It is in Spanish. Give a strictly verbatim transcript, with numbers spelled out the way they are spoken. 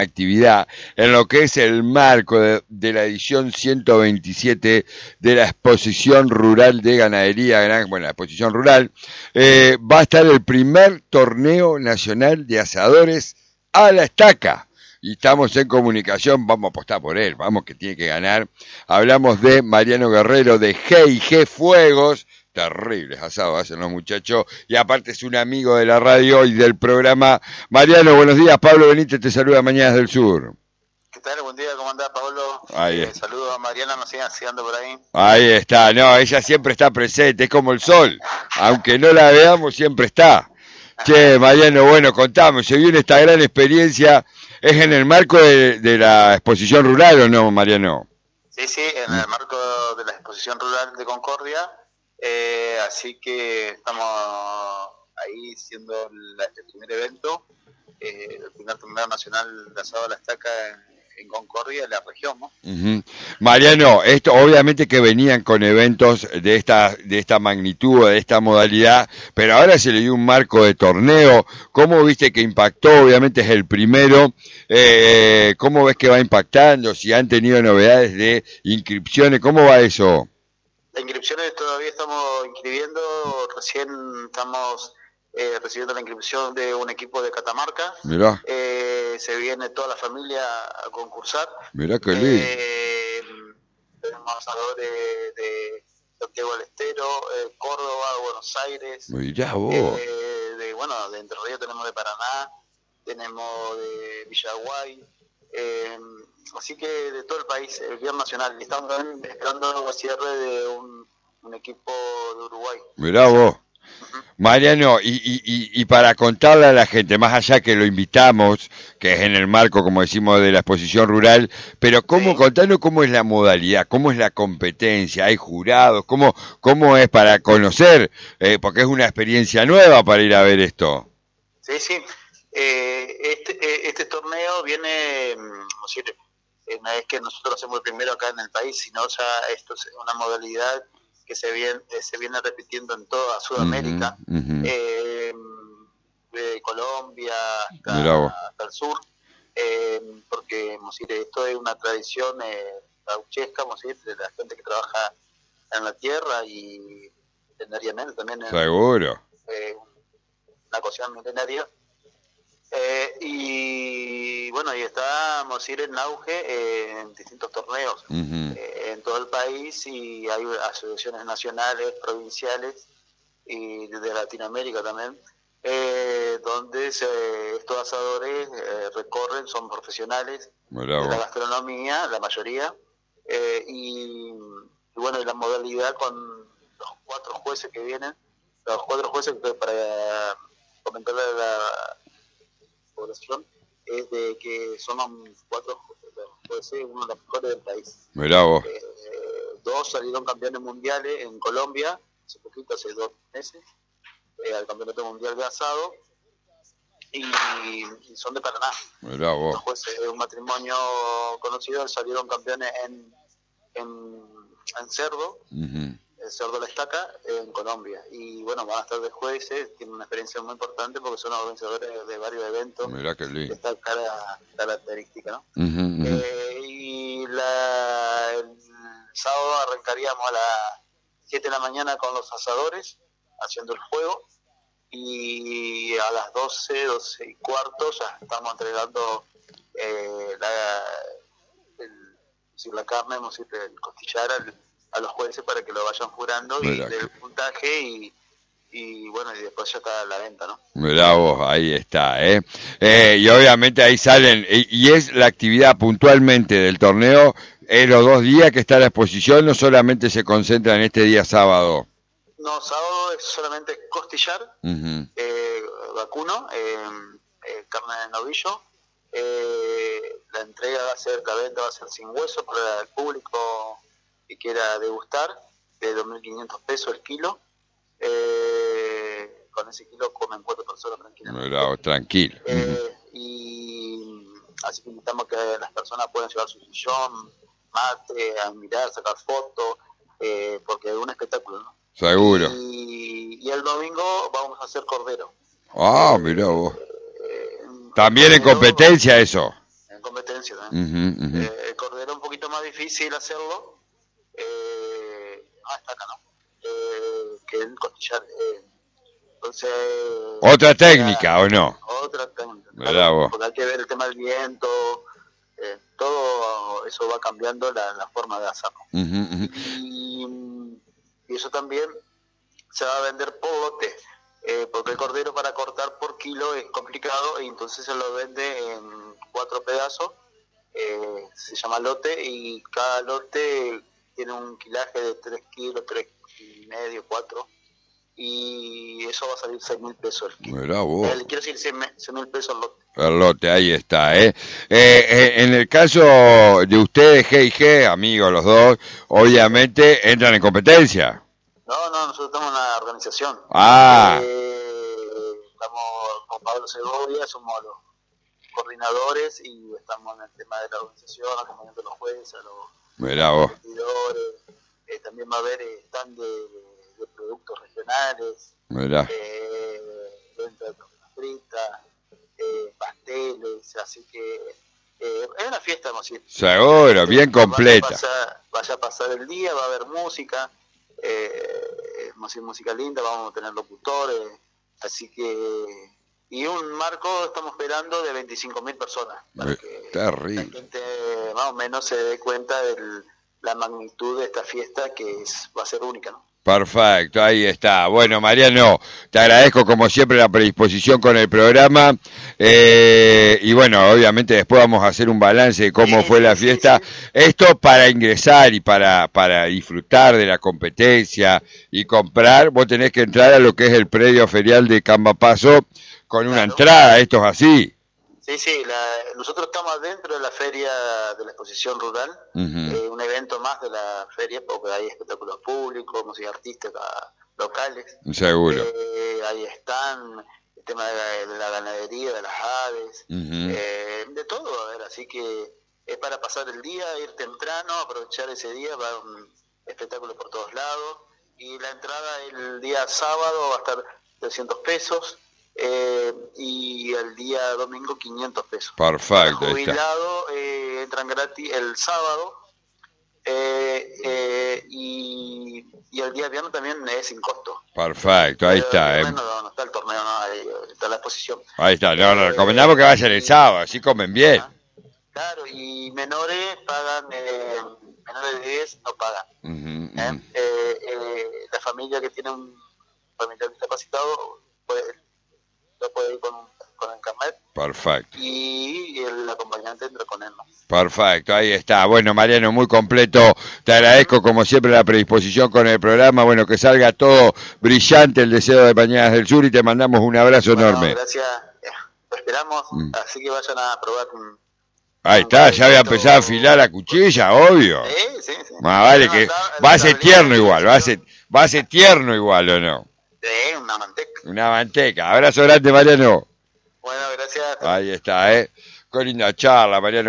actividad en lo que es el marco de, de la edición ciento veintisiete de la exposición rural de ganadería, gran, bueno, la exposición rural, eh, va a estar el primer torneo nacional de asadores a la estaca. Y estamos en comunicación, vamos a apostar por él, vamos que tiene que ganar. Hablamos de Mariano Guerrero de G y G Fuegos, terribles asados hacen los muchachos, y aparte es un amigo de la radio y del programa. Mariano, buenos días, Pablo Benítez te saluda Mañanas del Sur. ¿Qué tal? Buen día, ¿cómo andás, Pablo? Ahí eh, Saludos a Mariana, nos sigan sigando por ahí. Ahí está, no, ella siempre está presente, es como el sol, aunque no la veamos, siempre está. Che, Mariano, bueno, contame, se viene esta gran experiencia. ¿Es en el marco de, de la exposición rural o no, Mariano? Sí, sí, en el marco de la exposición rural de Concordia, eh, así que estamos ahí siendo la, el primer evento, eh, el primer torneo nacional de asado a la estaca en, en Concordia, en la región, ¿no? Uh-huh. Mariano, esto obviamente que venían con eventos de esta de esta magnitud, de esta modalidad, pero ahora se le dio un marco de torneo. ¿Cómo viste que impactó? Obviamente es el primero. Eh, ¿Cómo ves que va impactando? Si han tenido novedades de inscripciones, ¿cómo va eso? Las inscripciones todavía estamos inscribiendo, recién estamos eh, recibiendo la inscripción de un equipo de Catamarca. Mirá. Eh, se viene toda la familia a concursar. Mirá qué lindo. Eh, tenemos asadores de, de Santiago del Estero, eh, Córdoba, Buenos Aires. Mirá vos. Eh, de, bueno, de Entre Ríos tenemos de Paraná, tenemos de Villaguay. Eh, así que de todo el país, el bien nacional. Estamos también esperando el cierre de un, un equipo de Uruguay. Mirá vos. Mariano, y, y, y, y para contarle a la gente, más allá que lo invitamos, que es en el marco, como decimos, de la exposición rural, pero cómo, sí. Contanos cómo es la modalidad, cómo es la competencia, hay jurados, cómo, cómo es para conocer, eh, porque es una experiencia nueva para ir a ver esto. Sí, sí, eh, este, este torneo viene, no sé, no es que nosotros hacemos el primero acá en el país, sino ya esto es una modalidad que se viene, se viene repitiendo en toda Sudamérica, uh-huh, uh-huh. Eh, de Colombia hasta, hasta el sur, eh, porque decir, esto es una tradición eh, gauchesca, decir, de la gente que trabaja en la tierra y milenariamente también. Seguro. Eh, una cuestión milenaria. Eh, y bueno, y está, vamos a decir, en auge eh, en distintos torneos uh-huh. eh, en todo el país, y hay asociaciones nacionales, provinciales y de Latinoamérica también, eh, donde se, estos asadores eh, recorren, son profesionales Bravo. de la gastronomía, la mayoría, eh, y, y bueno, y la modalidad con los cuatro jueces que vienen, los cuatro jueces que para comentarle a la población es de que son cuatro jueces, uno de los mejores del país. Mirá vos. Eh, dos salieron campeones mundiales en Colombia, hace poquito, hace dos meses, eh, al campeonato mundial de asado, y, y son de Paraná. Mirá vos. Los jueces de un matrimonio conocido salieron campeones en, en, en cerdo. Uh-huh. El cerdo la estaca en Colombia, y bueno, van a estar de jueces, tienen una experiencia muy importante porque son organizadores de varios eventos. Mirá qué lindo. De esta cara, característica, ¿no? Uh-huh, uh-huh. Eh, y la, el sábado arrancaríamos a las siete de la mañana con los asadores haciendo el fuego, y a las doce, doce y cuarto ya estamos entregando eh, la, el, decir, la carne, vamos a decir, el costillar al a los jueces para que lo vayan jurando y del puntaje, y, y bueno, y después ya está la venta, ¿no? Mirá vos, ahí está, ¿eh? eh y obviamente ahí salen, y, y es la actividad puntualmente del torneo, es los dos días que está la exposición, no solamente se concentra en este día sábado. No, sábado es solamente costillar, uh-huh. eh, vacuno, eh, eh, carne de novillo, eh, la entrega va a ser, la venta va a ser sin hueso para el público que quiera degustar, de dos mil quinientos pesos el kilo. Eh, con ese kilo comen cuatro personas tranquilamente. Bravo, tranquilo. Eh, uh-huh. Y así que invitamos que las personas puedan llevar su sillón, mate, a mirar, sacar fotos, eh, porque es un espectáculo, ¿no? Seguro. Y, y el domingo vamos a hacer cordero. Ah, mirá vos. Eh, También cordero, en competencia eso. En potencia también. Uh-huh, uh-huh. Eh, el cordero un poquito más difícil hacerlo. Eh, ah, está acá, ¿no? Eh, que el costillar. Eh, entonces. Otra técnica, ¿o no? Otra técnica. Claro, porque hay que ver el tema del viento. Eh, todo eso va cambiando la, la forma de hacerlo. Uh-huh, uh-huh. Y, y eso también se va a vender por lote. Eh, porque el cordero para cortar por kilo es complicado y entonces se lo vende en cuatro pedazos, eh, se llama lote y cada lote tiene un kilaje de tres kilos, tres y medio, cuatro y eso va a salir seis mil pesos el kilo. Mirá vos. Eh, quiero decir seis mil pesos el lote. El lote, ahí está, ¿eh? Eh, eh en el caso de ustedes, G y G, amigos los dos, obviamente entran en competencia. No, no, nosotros estamos en una organización. Ah. Eh, estamos con Pablo Segovia, somos los coordinadores y estamos en el tema de la organización, acompañando a los jueces, a los competidores. Eh, también va a haber stand de, de productos regionales. Mirá. Eh, venta de fritas, eh, pasteles, así que eh, es una fiesta, vamos a decir. Seguro, bien completa. Vaya a pasar, vaya a pasar el día, va a haber música. Eh, vamos a hacer música linda, vamos a tener locutores, así que y un marco estamos esperando de veinticinco mil personas para que terrible. La gente más o menos se dé cuenta de la magnitud de esta fiesta que es, va a ser única, ¿no? Perfecto, ahí está. Bueno, Mariano, te agradezco como siempre la predisposición con el programa eh, y bueno, obviamente después vamos a hacer un balance de cómo sí, fue la sí, fiesta. Sí, sí. Esto para ingresar y para, para disfrutar de la competencia y comprar, vos tenés que entrar a lo que es el predio ferial de Cambapaso con una claro. entrada, esto es así. Sí, sí, la, nosotros estamos dentro de la feria de la exposición rural, uh-huh. eh, un evento más de la feria, porque hay espectáculos públicos, música artística locales. Seguro. Eh, ahí están el tema de la, de la ganadería, de las aves, uh-huh. eh, de todo, a ver, así que es para pasar el día, ir temprano, aprovechar ese día, va a un espectáculo por todos lados, y la entrada el día sábado va a estar trescientos pesos. Eh, y el día domingo quinientos pesos. Perfecto. Los jubilados eh, entran gratis el sábado eh, eh, y, y el día viernes también es sin costo. Perfecto, ahí eh, está. Eh. No, no está el torneo, no, ahí está la exposición. Ahí está, no, no, recomendamos que vayan el sábado, así comen bien. Ah, claro, y menores pagan, eh, menores de diez no pagan. Uh-huh, uh-huh. ¿Eh? Eh, eh, la familia que tiene un familiar discapacitado puede puede ir con, con el carnet. Perfecto. Y el acompañante entra con él, ¿no? Perfecto, ahí está. Bueno, Mariano, muy completo. Te agradezco como siempre la predisposición con el programa. Bueno, que salga todo brillante el deseo de Mañanas del Sur y te mandamos un abrazo bueno, enorme. Gracias. Lo esperamos. Mm. Así que vayan a probar un... Ahí está, ya había empezado a afilar la cuchilla, obvio. Sí, sí, sí. Más vale que va a ser tierno igual, va a ser, va a ser tierno igual, ¿o no? Sí, una manteca. Una manteca. Abrazo grande, Mariano. Bueno, gracias. Ahí está, ¿eh? Qué linda charla, Mariano.